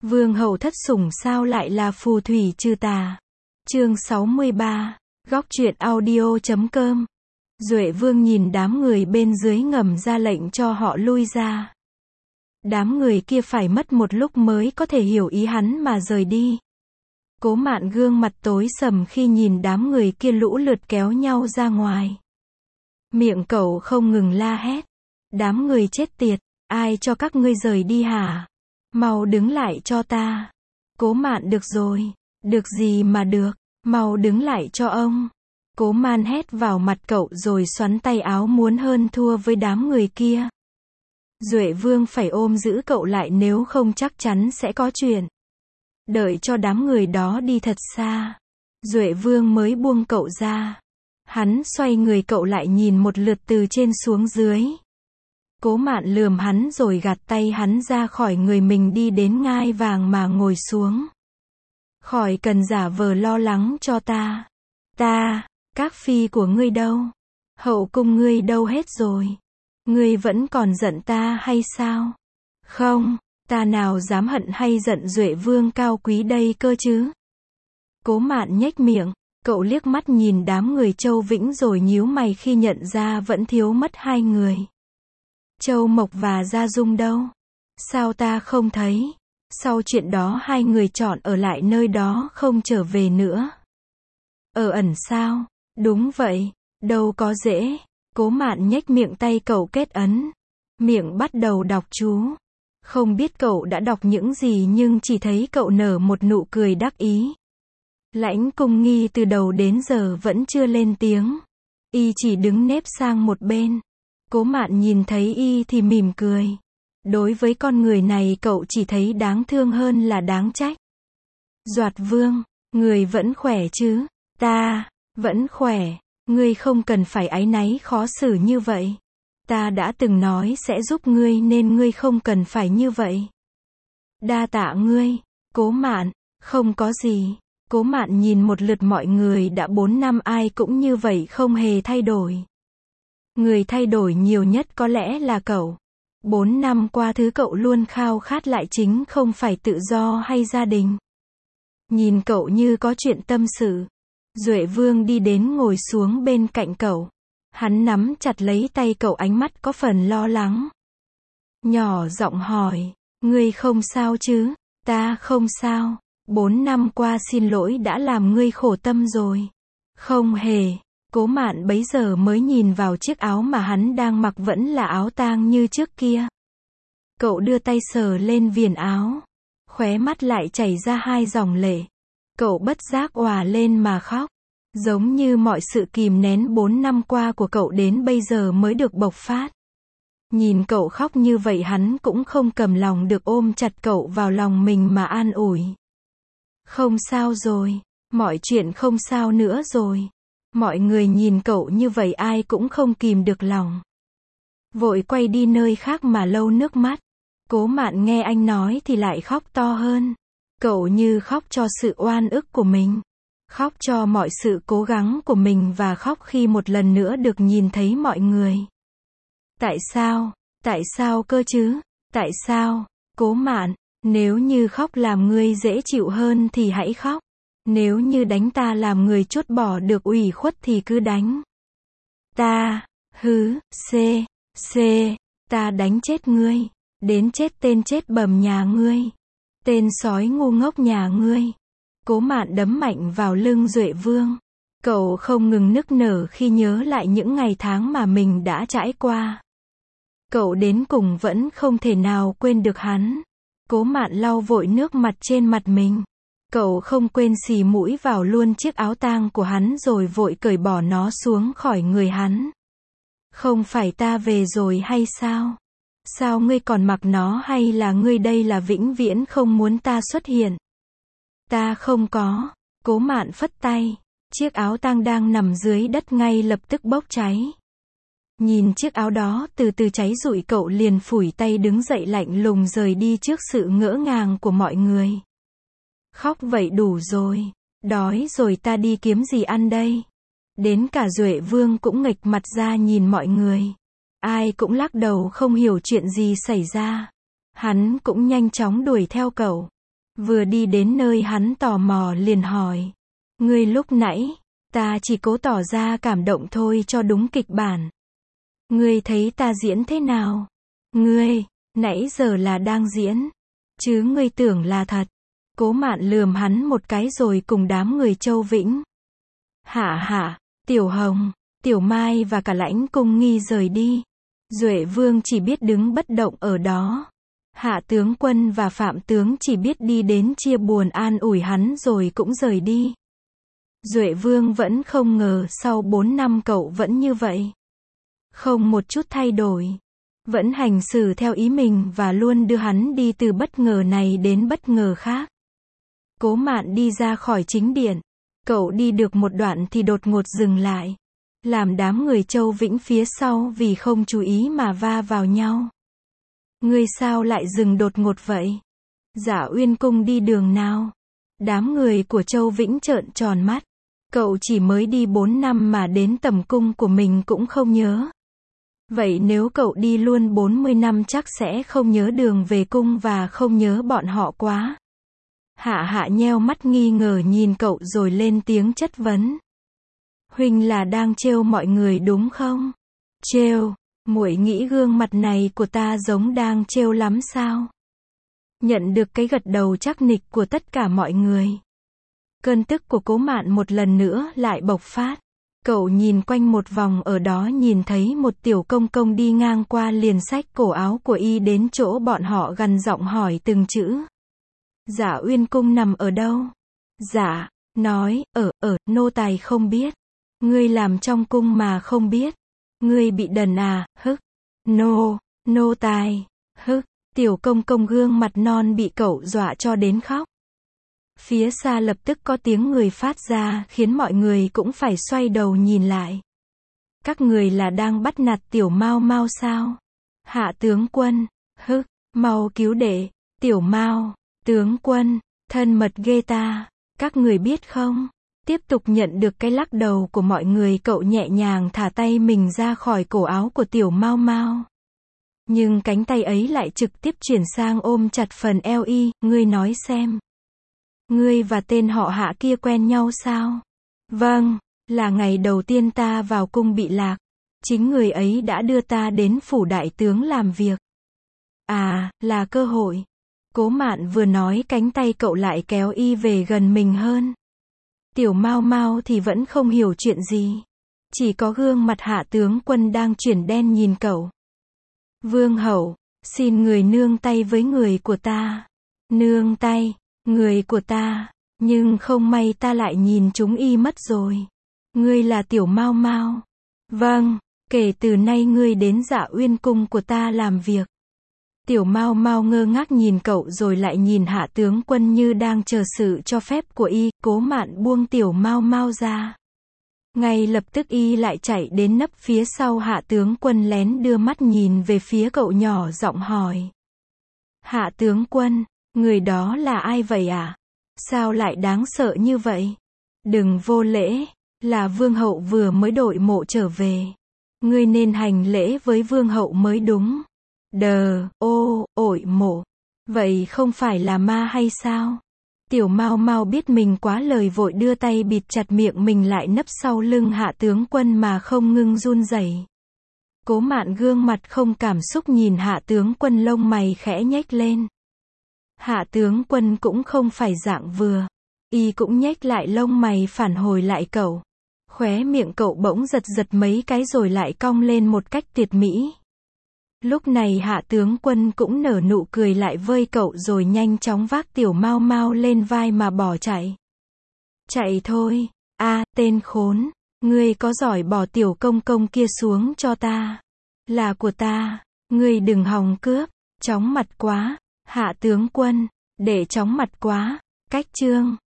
Vương hậu thất sủng sao lại là phù thủy trừ tà. Chương 63, góc truyện audio.com. Duệ Vương nhìn đám người bên dưới ngầm ra lệnh cho họ lui ra. Đám người kia phải mất một lúc mới có thể hiểu ý hắn mà rời đi. Cố Mạn gương mặt tối sầm khi nhìn đám người kia lũ lượt kéo nhau ra ngoài. Miệng cậu không ngừng la hét. Đám người chết tiệt, ai cho các ngươi rời đi hả? Mau đứng lại cho ta. Cố Mạn được rồi. Được gì mà được, mau đứng lại cho ông. Cố Man hét vào mặt cậu rồi xoắn tay áo muốn hơn thua với đám người kia. Duệ Vương phải ôm giữ cậu lại nếu không chắc chắn sẽ có chuyện. Đợi cho đám người đó đi thật xa. Duệ Vương mới buông cậu ra. Hắn xoay người cậu lại nhìn một lượt từ trên xuống dưới. Cố Mạn lườm hắn rồi gạt tay hắn ra khỏi người mình đi đến ngai vàng mà ngồi xuống. Khỏi cần giả vờ lo lắng cho ta. Các phi của ngươi đâu? Hậu cung ngươi đâu hết rồi? Ngươi vẫn còn giận ta hay sao? Không, ta nào dám hận hay giận Duệ Vương cao quý đây cơ chứ? Cố Mạn nhếch miệng, cậu liếc mắt nhìn đám người Châu Vĩnh rồi nhíu mày khi nhận ra vẫn thiếu mất hai người. Châu Mộc và Gia Dung đâu? Sao ta không thấy? Sau chuyện đó hai người chọn ở lại nơi đó không trở về nữa. Ở ẩn sao? Đúng vậy, đâu có dễ. Cố Mạn nhếch miệng, tay cậu kết ấn. Miệng bắt đầu đọc chú. Không biết cậu đã đọc những gì nhưng chỉ thấy cậu nở một nụ cười đắc ý. Lãnh Cung Nghi từ đầu đến giờ vẫn chưa lên tiếng. Y chỉ đứng nép sang một bên. Cố Mạn nhìn thấy y thì mỉm cười. Đối với con người này cậu chỉ thấy đáng thương hơn là đáng trách. Doạt Vương, người vẫn khỏe chứ? Ta vẫn khỏe, ngươi không cần phải áy náy khó xử như vậy. Ta đã từng nói sẽ giúp ngươi nên ngươi không cần phải như vậy. Đa tạ ngươi, Cố Mạn. Không có gì. Cố Mạn nhìn một lượt mọi người đã 4 năm ai cũng như vậy không hề thay đổi. Người thay đổi nhiều nhất có lẽ là cậu. 4 năm qua thứ cậu luôn khao khát lại chính không phải tự do hay gia đình. Nhìn cậu như có chuyện tâm sự. Duệ Vương đi đến ngồi xuống bên cạnh cậu. Hắn nắm chặt lấy tay cậu, ánh mắt có phần lo lắng. Nhỏ giọng hỏi, ngươi không sao chứ? Ta không sao. 4 năm qua xin lỗi đã làm ngươi khổ tâm rồi. Không hề. Cố Mạn bấy giờ mới nhìn vào chiếc áo mà hắn đang mặc vẫn là áo tang như trước kia. Cậu đưa tay sờ lên viền áo. Khóe mắt lại chảy ra hai dòng lệ. Cậu bất giác òa lên mà khóc. Giống như mọi sự kìm nén 4 năm qua của cậu đến bây giờ mới được bộc phát. Nhìn cậu khóc như vậy hắn cũng không cầm lòng được ôm chặt cậu vào lòng mình mà an ủi. Không sao rồi, mọi chuyện không sao nữa rồi. Mọi người nhìn cậu như vậy ai cũng không kìm được lòng. Vội quay đi nơi khác mà lau nước mắt. Cố Mạn nghe anh nói thì lại khóc to hơn. Cậu như khóc cho sự oan ức của mình. Khóc cho mọi sự cố gắng của mình và khóc khi một lần nữa được nhìn thấy mọi người. Tại sao? Tại sao cơ chứ? Tại sao? Cố Mạn, nếu như khóc làm ngươi dễ chịu hơn thì hãy khóc. Nếu như đánh ta làm người trút bỏ được ủy khuất thì cứ đánh. Ta, ta đánh chết ngươi. Đến chết tên chết bầm nhà ngươi. Tên sói ngu ngốc nhà ngươi. Cố Mạn đấm mạnh vào lưng Duệ Vương. Cậu không ngừng nức nở khi nhớ lại những ngày tháng mà mình đã trải qua. Cậu đến cùng vẫn không thể nào quên được hắn. Cố Mạn lau vội nước mặt trên mặt mình. Cậu không quên xì mũi vào luôn chiếc áo tang của hắn rồi vội cởi bỏ nó xuống khỏi người hắn. Không phải ta về rồi hay sao? Sao ngươi còn mặc nó hay là ngươi đây là vĩnh viễn không muốn ta xuất hiện? Ta không có. Cố Mạn phất tay. Chiếc áo tang đang nằm dưới đất ngay lập tức bốc cháy. Nhìn chiếc áo đó từ từ cháy rụi cậu liền phủi tay đứng dậy lạnh lùng rời đi trước sự ngỡ ngàng của mọi người. Khóc vậy đủ rồi. Đói rồi ta đi kiếm gì ăn đây? Đến cả Duệ Vương cũng nghệch mặt ra nhìn mọi người. Ai cũng lắc đầu không hiểu chuyện gì xảy ra. Hắn cũng nhanh chóng đuổi theo cậu. Vừa đi đến nơi hắn tò mò liền hỏi. Ngươi lúc nãy, ta chỉ cố tỏ ra cảm động thôi cho đúng kịch bản. Ngươi thấy ta diễn thế nào? Ngươi, nãy giờ là đang diễn. Chứ ngươi tưởng là thật. Cố Mạn lườm hắn một cái rồi cùng đám người Châu Vĩnh. Hạ, Tiểu Hồng, Tiểu Mai và cả Lãnh Cung Nghi rời đi. Duệ Vương chỉ biết đứng bất động ở đó. Hạ tướng quân và Phạm tướng chỉ biết đi đến chia buồn an ủi hắn rồi cũng rời đi. Duệ Vương vẫn không ngờ sau 4 năm cậu vẫn như vậy. Không một chút thay đổi. Vẫn hành xử theo ý mình và luôn đưa hắn đi từ bất ngờ này đến bất ngờ khác. Cố Mạn đi ra khỏi chính điện. Cậu đi được một đoạn thì đột ngột dừng lại. Làm đám người Châu Vĩnh phía sau vì không chú ý mà va vào nhau. Ngươi sao lại dừng đột ngột vậy? Dạ Uyên Cung đi đường nào? Đám người của Châu Vĩnh trợn tròn mắt. Cậu chỉ mới đi 4 năm mà đến tầm cung của mình cũng không nhớ. Vậy nếu cậu đi luôn 40 năm chắc sẽ không nhớ đường về cung và không nhớ bọn họ quá. Hạ nheo mắt nghi ngờ nhìn cậu rồi lên tiếng chất vấn. Huynh là đang trêu mọi người đúng không? Trêu, muội nghĩ gương mặt này của ta giống đang trêu lắm sao? Nhận được cái gật đầu chắc nịch của tất cả mọi người. Cơn tức của Cố Mạn một lần nữa lại bộc phát. Cậu nhìn quanh một vòng ở đó nhìn thấy một tiểu công công đi ngang qua liền xách cổ áo của y đến chỗ bọn họ gằn giọng hỏi từng chữ. Dạ Uyên Cung nằm ở đâu? Dạ, nói, nô tài không biết. Ngươi làm trong cung mà không biết. Ngươi bị đần à, hức. Nô tài, hức. Tiểu công công gương mặt non bị cậu dọa cho đến khóc. Phía xa lập tức có tiếng người phát ra khiến mọi người cũng phải xoay đầu nhìn lại. Các người là đang bắt nạt Tiểu Mao Mao sao? Hạ tướng quân, hức, mau cứu đệ, Tiểu Mao, tướng quân, thân mật ghê ta, các người biết không? Tiếp tục nhận được cái lắc đầu của mọi người cậu nhẹ nhàng thả tay mình ra khỏi cổ áo của Tiểu Mao Mao. Nhưng cánh tay ấy lại trực tiếp chuyển sang ôm chặt phần eo y, ngươi nói xem. Ngươi và tên họ Hạ kia quen nhau sao? Vâng, là ngày đầu tiên ta vào cung bị lạc. Chính người ấy đã đưa ta đến phủ đại tướng làm việc. À, là cơ hội. Cố Mạn vừa nói cánh tay cậu lại kéo y về gần mình hơn. Tiểu Mao Mao thì vẫn không hiểu chuyện gì. Chỉ có gương mặt Hạ tướng quân đang chuyển đen nhìn cậu. Vương hậu, xin người nương tay với người của ta. Nương tay, người của ta, nhưng không may ta lại nhìn chúng y mất rồi. Ngươi là Tiểu Mao Mao. Vâng, kể từ nay ngươi đến Dạ Uyên Cung của ta làm việc. Tiểu Mao Mao ngơ ngác nhìn cậu rồi lại nhìn Hạ tướng quân như đang chờ sự cho phép của y. Cố Mạn buông Tiểu Mao Mao ra. Ngay lập tức y lại chạy đến nấp phía sau Hạ tướng quân lén đưa mắt nhìn về phía cậu nhỏ giọng hỏi. Hạ tướng quân, người đó là ai vậy à? Sao lại đáng sợ như vậy? Đừng vô lễ, là vương hậu vừa mới đội mộ trở về. Ngươi nên hành lễ với vương hậu mới đúng. Ội mộ. Vậy không phải là ma hay sao? Tiểu Mao Mao biết mình quá lời vội đưa tay bịt chặt miệng mình lại nấp sau lưng Hạ tướng quân mà không ngưng run rẩy. Cố Mạn gương mặt không cảm xúc nhìn Hạ tướng quân lông mày khẽ nhếch lên. Hạ tướng quân cũng không phải dạng vừa. Y cũng nhếch lại lông mày phản hồi lại cậu. Khóe miệng cậu bỗng giật giật mấy cái rồi lại cong lên một cách tuyệt mỹ. Lúc này Hạ tướng quân cũng nở nụ cười lại với cậu rồi nhanh chóng vác Tiểu Mao Mao lên vai mà bỏ chạy. Chạy thôi, tên khốn, ngươi có giỏi bỏ Tiểu công công kia xuống cho ta. Là của ta, ngươi đừng hòng cướp, chóng mặt quá, Hạ tướng quân, để chóng mặt quá, cách chương.